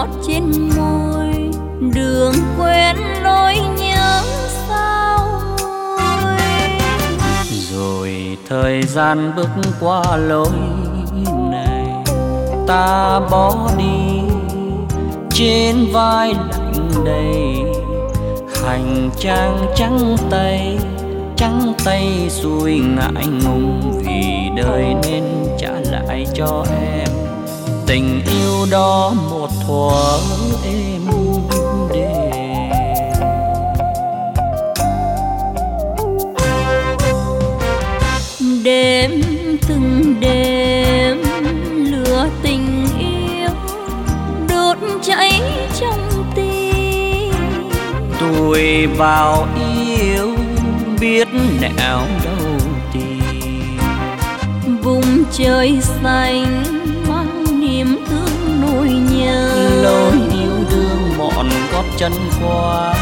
ngọt trên môi, đường quen nỗi nhớ sao nguôi. Rồi thời gian bước qua lối này, ta bỏ đi trên vai lạnh đầy hành trang trắng tay xuôi ngại ngùng, vì đời nên trả lại cho em tình yêu đó một thuở êm đềm. Đêm từng đêm lửa tình yêu đốt cháy trong tim, tuổi vào yêu biết nẻo đâu tìm. vùng trời xanh mang niềm thương nỗi nhớ, lối yêu đương mòn gót chân qua.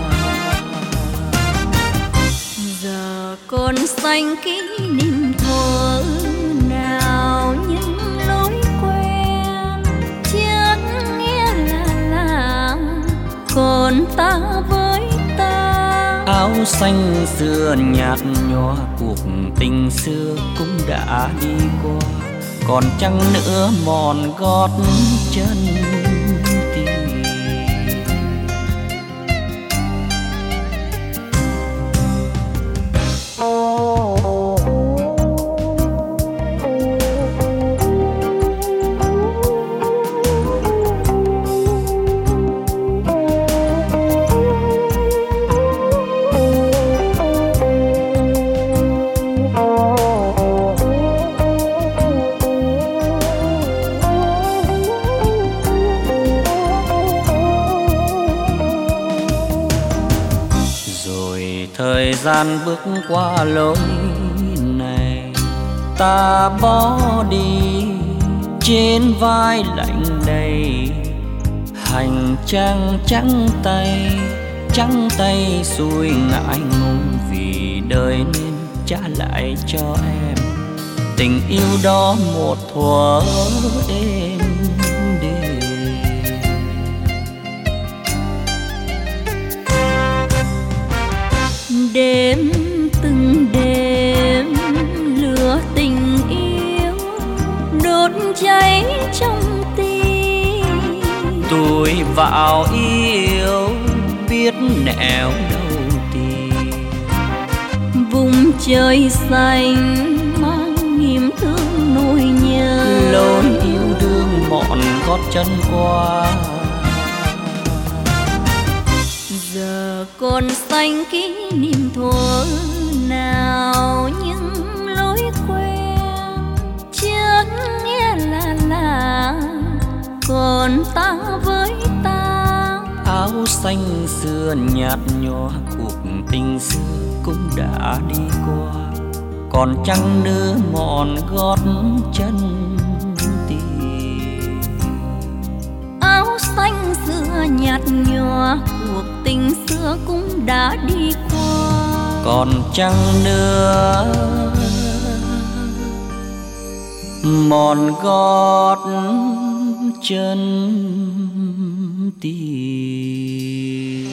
giờ còn xanh kỷ niệm thuở nào những lối quen, chẳng nghĩa là còn ta với ta. Áo xanh xưa nhạt nhòa, cuộc tình xưa cũng đã đi qua, còn chăng nữa mòn gót chân tìm. Thời gian bước qua lối này, ta bỏ đi trên vai lạnh đầy hành trang trắng tay xuôi ngại ngùng, vì đời nên trả lại cho em tình yêu đó một thuở êm đềm. Đêm từng đêm lửa tình yêu đốt cháy trong tim, tuổi vào yêu biết nẻo đâu tìm. vùng trời xanh mang niềm thương nỗi nhớ, lối yêu đương mòn gót chân qua. giờ còn xanh kỷ niệm thuở nào những lối quen, chẳng nghĩa là còn ta với ta. Áo xanh xưa nhạt nhòa, cuộc tình xưa cũng đã đi qua, còn chăng nữa mòn gót chân tìm. Áo xanh xưa nhạt nhòa, cuộc tình xưa cũng đã đi qua, còn chăng nữa mòn gót chân tìm.